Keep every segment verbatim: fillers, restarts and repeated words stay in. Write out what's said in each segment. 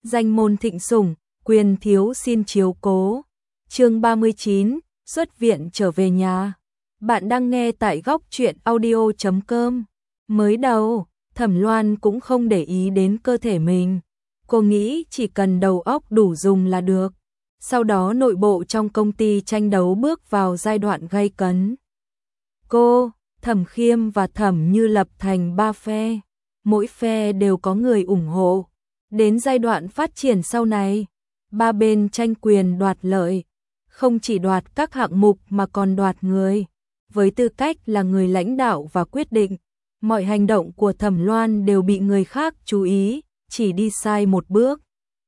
danh môn thịnh sủng, quyền thiếu xin chiếu cố. Chương ba mươi chín, xuất viện trở về nhà. Bạn đang nghe tại góc truyện audio chấm com. Mới đầu, Thẩm Loan cũng không để ý đến cơ thể mình. Cô nghĩ chỉ cần đầu óc đủ dùng là được. Sau đó nội bộ trong công ty tranh đấu bước vào giai đoạn gay cấn. Cô, Thẩm Khiêm và Thẩm Như lập thành ba phe. Mỗi phe đều có người ủng hộ. Đến giai đoạn phát triển sau này, ba bên tranh quyền đoạt lợi. Không chỉ đoạt các hạng mục mà còn đoạt người. Với tư cách là người lãnh đạo và quyết định, mọi hành động của Thẩm Loan đều bị người khác chú ý, chỉ đi sai một bước.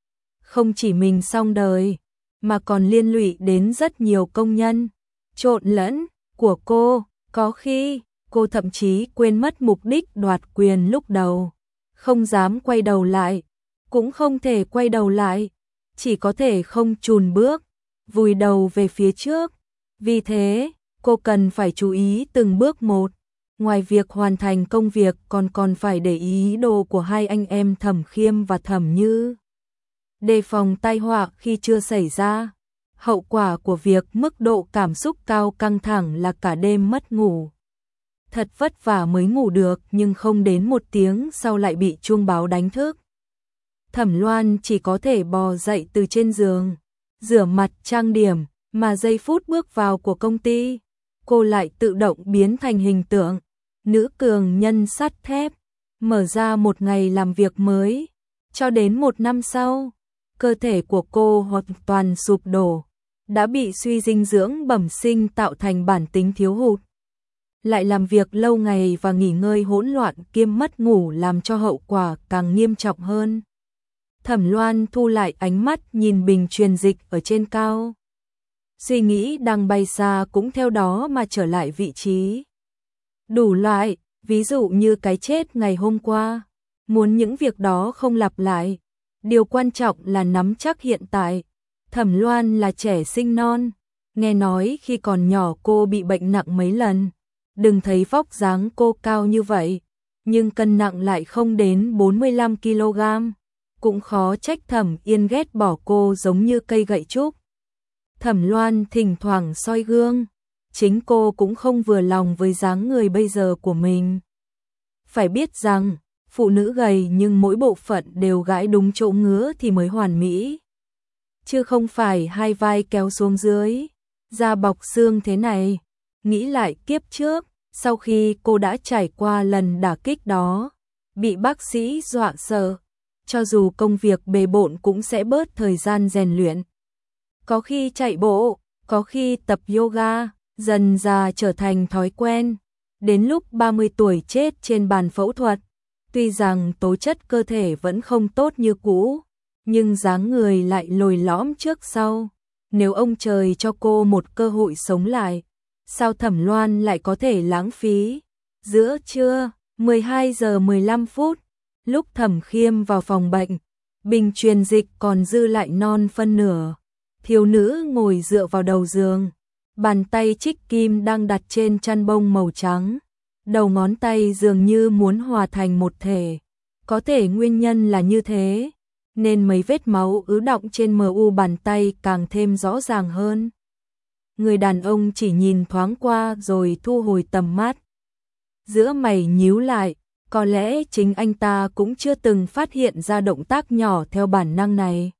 Không chỉ mình xong đời, mà còn liên lụy đến rất nhiều công nhân, trộn lẫn của cô. Có khi, cô thậm chí quên mất mục đích đoạt quyền lúc đầu. Không dám quay đầu lại, cũng không thể quay đầu lại, chỉ có thể không chùn bước, vùi đầu về phía trước. Vì thế, cô cần phải chú ý từng bước một. Ngoài việc hoàn thành công việc còn còn phải để ý ý đồ của hai anh em Thẩm Khiêm và Thẩm Như. Đề phòng tai họa khi chưa xảy ra. Hậu quả của việc mức độ cảm xúc cao căng thẳng là cả đêm mất ngủ. Thật vất vả mới ngủ được nhưng không đến một tiếng sau lại bị chuông báo đánh thức. Thẩm Loan chỉ có thể bò dậy từ trên giường, rửa mặt trang điểm, mà giây phút bước vào của công ty, cô lại tự động biến thành hình tượng nữ cường nhân sắt thép, mở ra một ngày làm việc mới. Cho đến một năm sau, cơ thể của cô hoàn toàn sụp đổ, đã bị suy dinh dưỡng bẩm sinh tạo thành bản tính thiếu hụt. Lại làm việc lâu ngày và nghỉ ngơi hỗn loạn kiêm mất ngủ làm cho hậu quả càng nghiêm trọng hơn. Thẩm Loan thu lại ánh mắt nhìn bình truyền dịch ở trên cao. Suy nghĩ đang bay xa cũng theo đó mà trở lại vị trí. Đủ loại, ví dụ như cái chết ngày hôm qua. Muốn những việc đó không lặp lại. Điều quan trọng là nắm chắc hiện tại. Thẩm Loan là trẻ sinh non. Nghe nói khi còn nhỏ cô bị bệnh nặng mấy lần. Đừng thấy vóc dáng cô cao như vậy, nhưng cân nặng lại không đến bốn mươi lăm ki lô gam. Cũng khó trách Thẩm Yên ghét bỏ cô giống như cây gậy trúc. Thẩm Loan thỉnh thoảng soi gương, chính cô cũng không vừa lòng với dáng người bây giờ của mình. Phải biết rằng, phụ nữ gầy nhưng mỗi bộ phận đều gãi đúng chỗ ngứa thì mới hoàn mỹ. Chứ không phải hai vai kéo xuống dưới, da bọc xương thế này. Nghĩ lại kiếp trước, sau khi cô đã trải qua lần đả kích đó, bị bác sĩ dọa sợ, cho dù công việc bề bộn cũng sẽ bớt thời gian rèn luyện. Có khi chạy bộ, có khi tập yoga, dần dà trở thành thói quen. Đến lúc ba mươi tuổi chết trên bàn phẫu thuật, tuy rằng tố chất cơ thể vẫn không tốt như cũ, nhưng dáng người lại lồi lõm trước sau. Nếu ông trời cho cô một cơ hội sống lại, sao Thẩm Loan lại có thể lãng phí? Giữa trưa, mười hai giờ mười lăm phút, lúc Thẩm Khiêm vào phòng bệnh, bình truyền dịch còn dư lại non phân nửa. Thiếu nữ ngồi dựa vào đầu giường, bàn tay trích kim đang đặt trên chăn bông màu trắng. Đầu ngón tay dường như muốn hòa thành một thể. Có thể nguyên nhân là như thế, nên mấy vết máu ứ đọng trên mờ u bàn tay càng thêm rõ ràng hơn. Người đàn ông chỉ nhìn thoáng qua rồi thu hồi tầm mắt. Giữa mày nhíu lại, có lẽ chính anh ta cũng chưa từng phát hiện ra động tác nhỏ theo bản năng này.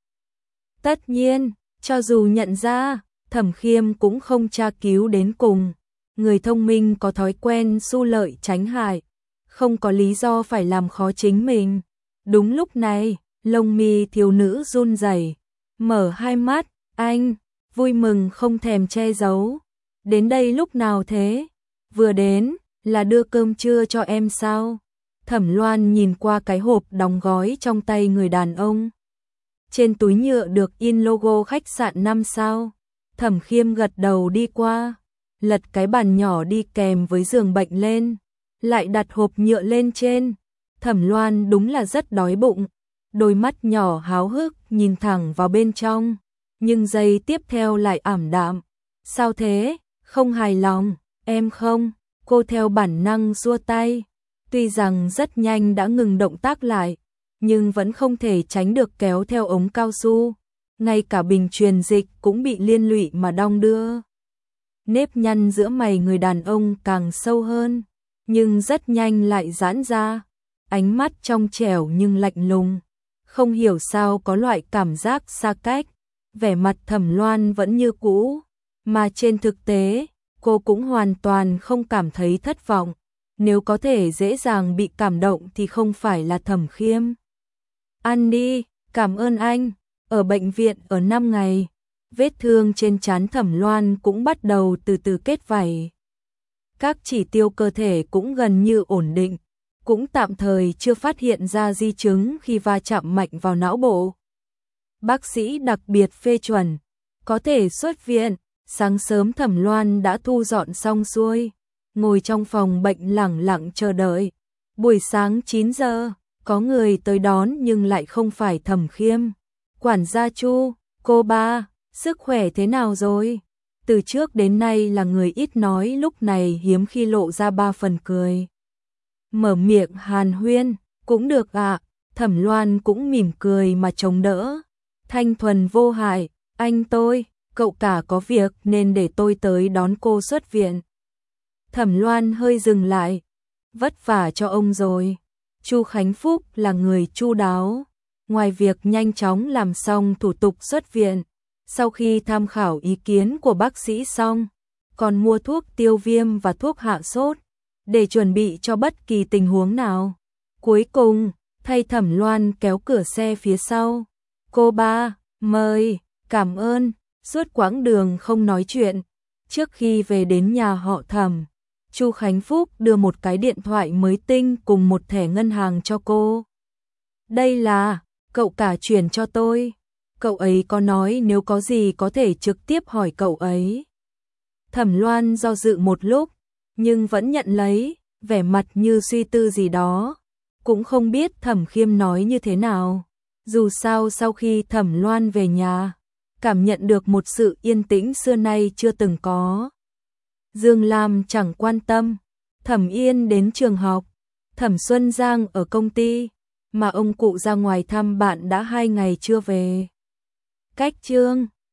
Tất nhiên, cho dù nhận ra, Thẩm Khiêm cũng không tra cứu đến cùng. Người thông minh có thói quen xu lợi tránh hại, không có lý do phải làm khó chính mình. Đúng lúc này, lông mi thiếu nữ run rẩy, mở hai mắt, anh, vui mừng không thèm che giấu. Đến đây lúc nào thế? Vừa đến, là đưa cơm trưa cho em sao? Thẩm Loan nhìn qua cái hộp đóng gói trong tay người đàn ông. Trên túi nhựa được in logo khách sạn năm sao. Thẩm Khiêm gật đầu đi qua, lật cái bàn nhỏ đi kèm với giường bệnh lên, lại đặt hộp nhựa lên trên. Thẩm Loan đúng là rất đói bụng, đôi mắt nhỏ háo hức nhìn thẳng vào bên trong, nhưng giây tiếp theo lại ảm đạm. Sao thế? Không hài lòng? Em không? Cô theo bản năng xua tay, tuy rằng rất nhanh đã ngừng động tác lại, nhưng vẫn không thể tránh được kéo theo ống cao su. Ngay cả bình truyền dịch cũng bị liên lụy mà đong đưa. Nếp nhăn giữa mày người đàn ông càng sâu hơn, nhưng rất nhanh lại giãn ra. Ánh mắt trong trẻo nhưng lạnh lùng. Không hiểu sao có loại cảm giác xa cách. Vẻ mặt Thẩm Loan vẫn như cũ, mà trên thực tế, cô cũng hoàn toàn không cảm thấy thất vọng. Nếu có thể dễ dàng bị cảm động thì không phải là Thẩm Khiêm. Ăn đi, cảm ơn anh. Ở bệnh viện ở năm ngày, vết thương trên trán Thẩm Loan cũng bắt đầu từ từ kết vảy. Các chỉ tiêu cơ thể cũng gần như ổn định, cũng tạm thời chưa phát hiện ra di chứng khi va chạm mạnh vào não bộ. Bác sĩ đặc biệt phê chuẩn, có thể xuất viện. Sáng sớm Thẩm Loan đã thu dọn xong xuôi, ngồi trong phòng bệnh lẳng lặng chờ đợi. Buổi sáng chín giờ, có người tới đón nhưng lại không phải Thẩm Khiêm. Quản gia Chu, cô ba, sức khỏe thế nào rồi? Từ trước đến nay là người ít nói, lúc này hiếm khi lộ ra ba phần cười. Mở miệng hàn huyên, cũng được ạ. Thẩm Loan cũng mỉm cười mà chống đỡ. Thanh thuần vô hại, anh tôi, cậu cả có việc nên để tôi tới đón cô xuất viện. Thẩm Loan hơi dừng lại, vất vả cho ông rồi. Chu Khánh Phúc là người chu đáo, ngoài việc nhanh chóng làm xong thủ tục xuất viện, sau khi tham khảo ý kiến của bác sĩ xong, còn mua thuốc tiêu viêm và thuốc hạ sốt, để chuẩn bị cho bất kỳ tình huống nào. Cuối cùng, thay Thẩm Loan kéo cửa xe phía sau. Cô ba, mời, cảm ơn. Suốt quãng đường không nói chuyện, trước khi về đến nhà họ Thẩm, Chu Khánh Phúc đưa một cái điện thoại mới tinh cùng một thẻ ngân hàng cho cô. Đây là, cậu cả chuyển cho tôi. Cậu ấy có nói nếu có gì có thể trực tiếp hỏi cậu ấy. Thẩm Loan do dự một lúc, nhưng vẫn nhận lấy, vẻ mặt như suy tư gì đó. Cũng không biết Thẩm Khiêm nói như thế nào. Dù sao sau khi Thẩm Loan về nhà, cảm nhận được một sự yên tĩnh xưa nay chưa từng có. Dương Lam chẳng quan tâm, Thẩm Yên đến trường học, Thẩm Xuân Giang ở công ty, mà ông cụ ra ngoài thăm bạn đã hai ngày chưa về. Cách chương